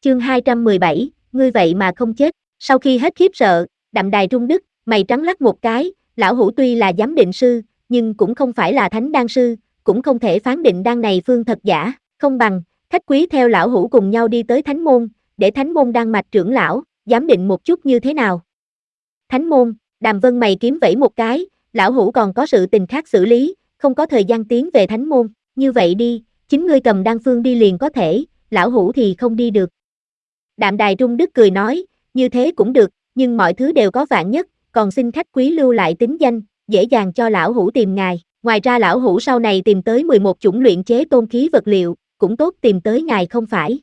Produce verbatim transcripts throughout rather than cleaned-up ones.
Chương hai trăm mười bảy, ngươi vậy mà không chết. Sau khi hết khiếp sợ, Đạm Đài rung đứt, mày trắng lắc một cái, lão hủ tuy là giám định sư, nhưng cũng không phải là thánh đan sư, cũng không thể phán định đan này phương thật giả, không bằng, khách quý theo lão hủ cùng nhau đi tới thánh môn, để thánh môn đan mạch trưởng lão, giám định một chút như thế nào. Thánh môn, Đàm Vân mày kiếm vẫy một cái, lão hủ còn có sự tình khác xử lý, không có thời gian tiến về thánh môn, như vậy đi, chính ngươi cầm đan phương đi liền có thể, lão hủ thì không đi được. Đạm Đài Trung Đức cười nói, như thế cũng được, nhưng mọi thứ đều có vạn nhất, còn xin khách quý lưu lại tính danh, dễ dàng cho lão hủ tìm ngài. Ngoài ra lão hủ sau này tìm tới mười một chủng luyện chế tôn khí vật liệu, cũng tốt tìm tới ngài không phải.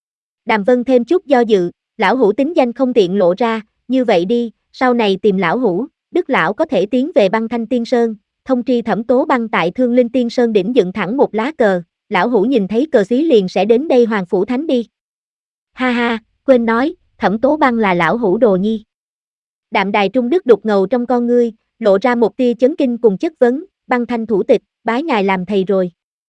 Đàm Vân thêm chút do dự, lão hủ tính danh không tiện lộ ra, như vậy đi, sau này tìm lão hủ, Đức lão có thể tiến về Băng Thanh Tiên Sơn, thông tri Thẩm Tố Băng tại Thương Linh Tiên Sơn đỉnh dựng thẳng một lá cờ, lão hủ nhìn thấy cờ xí liền sẽ đến đây Hoàng Phủ Thánh đi. Ha ha, quên nói, Thẩm Tố Băng là lão hủ đồ nhi. Đạm Đài Trung Đức đục ngầu trong con ngươi, lộ ra một tia chấn kinh cùng chất vấn, Băng Thanh thủ tịch, bái ngài làm thầy rồi.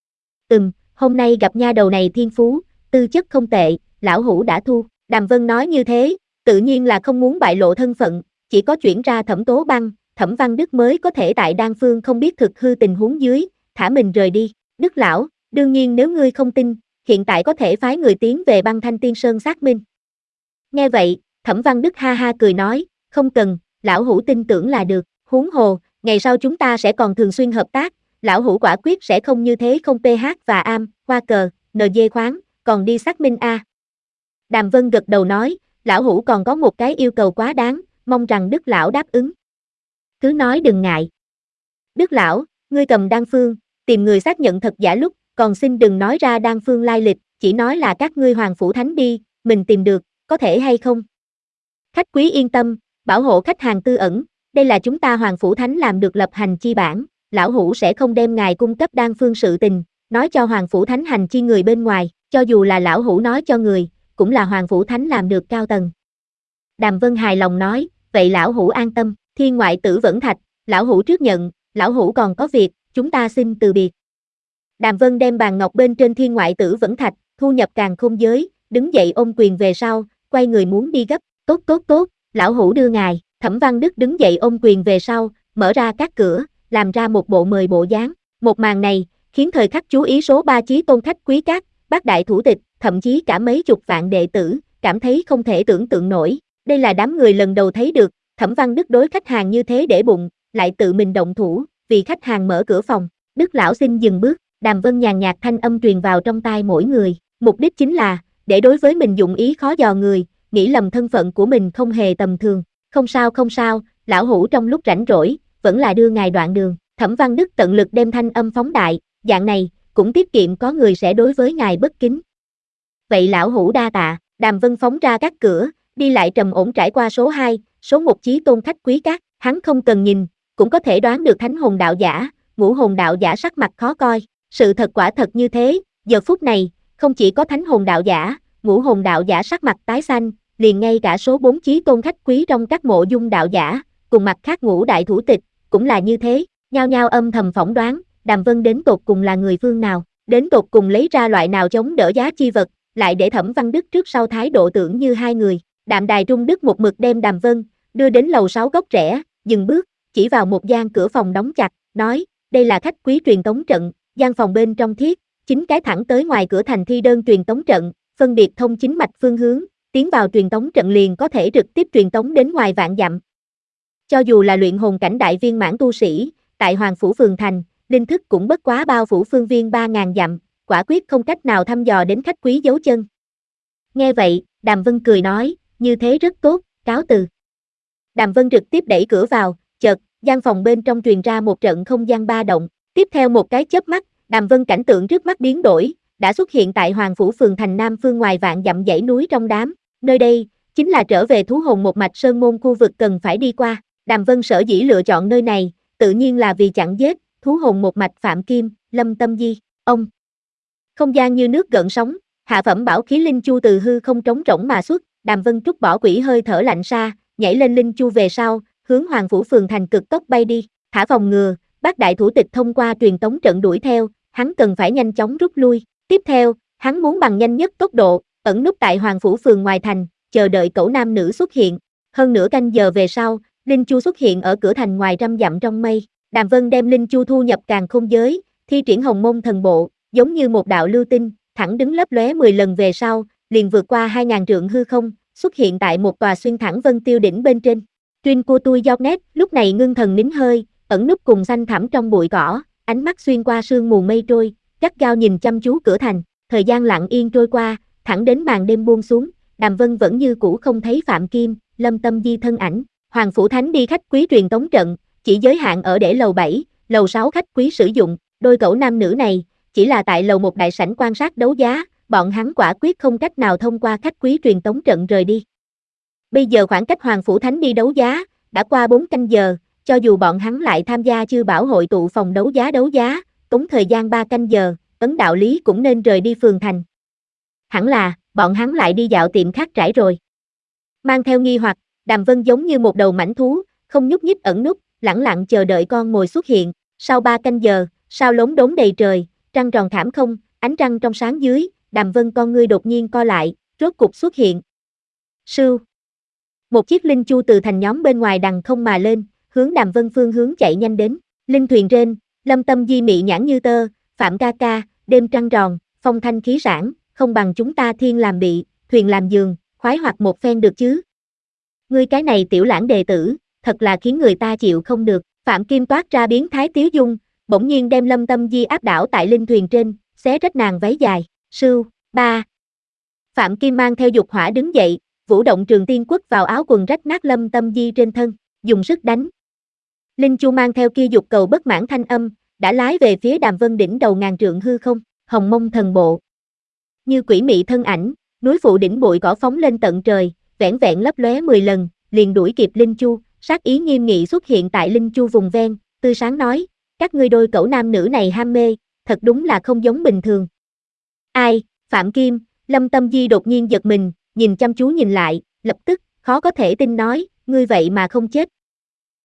Ừm, hôm nay gặp nha đầu này thiên phú, tư chất không tệ, lão hủ đã thu. Đàm Vân nói như thế, tự nhiên là không muốn bại lộ thân phận, chỉ có chuyển ra Thẩm Tố Băng, Thẩm Văn Đức mới có thể tại đan phương không biết thực hư tình huống dưới, thả mình rời đi. Đức lão, đương nhiên nếu ngươi không tin, hiện tại có thể phái người tiến về Băng Thanh Tiên Sơn xác minh. Nghe vậy, Thẩm Văn Đức ha ha cười nói, không cần, lão hủ tin tưởng là được, huống hồ, ngày sau chúng ta sẽ còn thường xuyên hợp tác, lão hủ quả quyết sẽ không như thế không ph và am, hoa cờ, en giê khoáng, còn đi xác minh a. Đàm Vân gật đầu nói, lão hủ còn có một cái yêu cầu quá đáng, mong rằng Đức lão đáp ứng. Cứ nói đừng ngại. Đức lão, ngươi cầm đan phương, tìm người xác nhận thật giả lúc, còn xin đừng nói ra đan phương lai lịch, chỉ nói là các ngươi Hoàng Phủ Thánh đi, mình tìm được, có thể hay không? Khách quý yên tâm, bảo hộ khách hàng tư ẩn, đây là chúng ta Hoàng Phủ Thánh làm được lập hành chi bản, lão hủ sẽ không đem ngài cung cấp đan phương sự tình, nói cho Hoàng Phủ Thánh hành chi người bên ngoài, cho dù là lão hủ nói cho người, cũng là Hoàng Phủ Thánh làm được cao tầng. Đàm Vân hài lòng nói, vậy lão hủ an tâm, Thiên Ngoại Tử Vẫn Thạch, lão hủ trước nhận, lão hủ còn có việc, chúng ta xin từ biệt. Đàm Vân đem bàn ngọc bên trên Thiên Ngoại Tử Vẫn Thạch, thu nhập càn khôn giới, đứng dậy ôm quyền về sau, quay người muốn đi gấp, tốt tốt tốt, lão hủ đưa ngài, Thẩm Văn Đức đứng dậy ôm quyền về sau, mở ra các cửa, làm ra một bộ mời bộ dáng, một màn này, khiến thời khắc chú ý số ba chí tôn khách quý các, bác đại thủ tịch, thậm chí cả mấy chục vạn đệ tử, cảm thấy không thể tưởng tượng nổi, đây là đám người lần đầu thấy được, Thẩm Văn Đức đối khách hàng như thế để bụng, lại tự mình động thủ, vì khách hàng mở cửa phòng, Đức lão xin dừng bước, Đàm Vân nhàn nhạt thanh âm truyền vào trong tai mỗi người, mục đích chính là, để đối với mình dụng ý khó dò người, nghĩ lầm thân phận của mình không hề tầm thường, không sao không sao, lão hủ trong lúc rảnh rỗi, vẫn là đưa ngài đoạn đường, Thẩm Văn Đức tận lực đem thanh âm phóng đại, dạng này, cũng tiết kiệm có người sẽ đối với ngài bất kính. Vậy lão hủ đa tạ, Đàm Vân phóng ra các cửa, đi lại trầm ổn trải qua số hai, số một chí tôn khách quý các, hắn không cần nhìn, cũng có thể đoán được thánh hồn đạo giả, ngũ hồn đạo giả sắc mặt khó coi, sự thật quả thật như thế, giờ phút này, không chỉ có thánh hồn đạo giả, ngũ hồn đạo giả sắc mặt tái xanh, liền ngay cả số bốn chí tôn khách quý trong các mộ dung đạo giả, cùng mặt khác ngũ đại thủ tịch, cũng là như thế, nhao nhao âm thầm phỏng đoán, Đàm Vân đến tột cùng là người phương nào, đến tột cùng lấy ra loại nào chống đỡ giá chi vật, lại để Thẩm Văn Đức trước sau thái độ tưởng như hai người. Đạm Đài Trung Đức một mực đem Đàm Vân đưa đến lầu sáu góc rẽ, dừng bước, chỉ vào một gian cửa phòng đóng chặt, nói, đây là khách quý truyền tống trận, gian phòng bên trong thiết, chính cái thẳng tới ngoài cửa thành thi đơn truyền tống trận, phân biệt thông chính mạch phương hướng, tiến vào truyền tống trận liền có thể trực tiếp truyền tống đến ngoài vạn dặm. Cho dù là luyện hồn cảnh đại viên mãn tu sĩ, tại Hoàng Phủ Phường Thành, linh thức cũng bất quá bao phủ phương viên ba ngàn dặm, quả quyết không cách nào thăm dò đến khách quý dấu chân. Nghe vậy, Đàm Vân cười nói, như thế rất tốt, cáo từ. Đàm Vân trực tiếp đẩy cửa vào, chợt, gian phòng bên trong truyền ra một trận không gian ba động, tiếp theo một cái chớp mắt, Đàm Vân cảnh tượng trước mắt biến đổi, đã xuất hiện tại Hoàng Phủ Phường Thành Nam phương ngoài vạn dặm dãy núi trong đám, nơi đây, chính là trở về thú hồn một mạch sơn môn khu vực cần phải đi qua, Đàm Vân sở dĩ lựa chọn nơi này, tự nhiên là vì chặn giết, thú hồn một mạch Phạm Kim, Lâm Tâm Di, ông. Không gian như nước gợn sóng, hạ phẩm bảo khí linh chu từ hư không trống rỗng mà xuất, Đàm Vân trút bỏ quỷ hơi thở lạnh xa, nhảy lên linh chu về sau, hướng Hoàng Phủ Phường Thành cực tốc bay đi, thả phòng ngừa, bác đại thủ tịch thông qua truyền tống trận đuổi theo, hắn cần phải nhanh chóng rút lui, tiếp theo, hắn muốn bằng nhanh nhất tốc độ, ẩn núp tại Hoàng Phủ phường ngoài thành, chờ đợi cẩu nam nữ xuất hiện. Hơn nửa canh giờ về sau, Linh Chu xuất hiện ở cửa thành ngoài trăm dặm trong mây. Đàm Vân đem Linh Chu thu nhập càn khôn giới, thi triển hồng môn thần bộ, giống như một đạo lưu tinh, thẳng đứng lấp lóe mười lần về sau, liền vượt qua hai ngàn trượng hư không, xuất hiện tại một tòa xuyên thẳng vân tiêu đỉnh bên trên. Tuyên của tôi giọt nét, lúc này ngưng thần nín hơi, ẩn núp cùng xanh thẳm trong bụi cỏ, ánh mắt xuyên qua sương mù mây trôi, gắt gao nhìn chăm chú cửa thành. Thời gian lặng yên trôi qua, thẳng đến màn đêm buông xuống, Đàm Vân vẫn như cũ không thấy Phạm Kim, Lâm Tâm Di thân ảnh. Hoàng Phủ Thánh đi khách quý truyền tống trận, chỉ giới hạn ở để lầu bảy, lầu sáu khách quý sử dụng. Đôi cẩu nam nữ này, chỉ là tại lầu một đại sảnh quan sát đấu giá, bọn hắn quả quyết không cách nào thông qua khách quý truyền tống trận rời đi. Bây giờ khoảng cách Hoàng Phủ Thánh đi đấu giá, đã qua bốn canh giờ, cho dù bọn hắn lại tham gia Chư Bảo hội tụ phòng đấu giá đấu giá, tốn thời gian ba canh giờ, Ấn Đạo Lý cũng nên rời đi phường thành. Hẳn là, bọn hắn lại đi dạo tiệm khác trải rồi. Mang theo nghi hoặc, Đàm Vân giống như một đầu mãnh thú, không nhúc nhích ẩn núp, lẳng lặng chờ đợi con mồi xuất hiện. Sau ba canh giờ, sao lốm đốm đầy trời, trăng tròn thảm không, ánh trăng trong sáng dưới, Đàm Vân con ngươi đột nhiên co lại, rốt cục xuất hiện. Sưu. Một chiếc linh chu từ thành nhóm bên ngoài đằng không mà lên, hướng Đàm Vân phương hướng chạy nhanh đến. Linh thuyền trên, Lâm Tâm Di mị nhãn như tơ, Phạm ca ca, đêm trăng tròn, phong thanh khí sảng, không bằng chúng ta thiên làm bị, thuyền làm giường, khoái hoạt một phen được chứ. Ngươi cái này tiểu lãng đệ tử, thật là khiến người ta chịu không được. Phạm Kim toát ra biến thái tiếu dung, bỗng nhiên đem Lâm Tâm Di áp đảo tại linh thuyền trên, xé rách nàng váy dài. Sưu, ba. Phạm Kim mang theo dục hỏa đứng dậy, vũ động trường tiên quất vào áo quần rách nát Lâm Tâm Di trên thân, dùng sức đánh. Linh Chu mang theo kia dục cầu bất mãn thanh âm, đã lái về phía Đàm Vân đỉnh đầu ngàn trượng hư không, hồng mông thần bộ. Như quỷ mị thân ảnh, núi phụ đỉnh bụi cỏ phóng lên tận trời, vẻn vẹn lấp lóe mười lần, liền đuổi kịp Linh Chu, sát ý nghiêm nghị xuất hiện tại Linh Chu vùng ven, tươi sáng nói, các ngươi đôi cẩu nam nữ này ham mê, thật đúng là không giống bình thường. Ai, Phạm Kim, Lâm Tâm Di đột nhiên giật mình, nhìn chăm chú nhìn lại, lập tức, khó có thể tin nói, ngươi vậy mà không chết,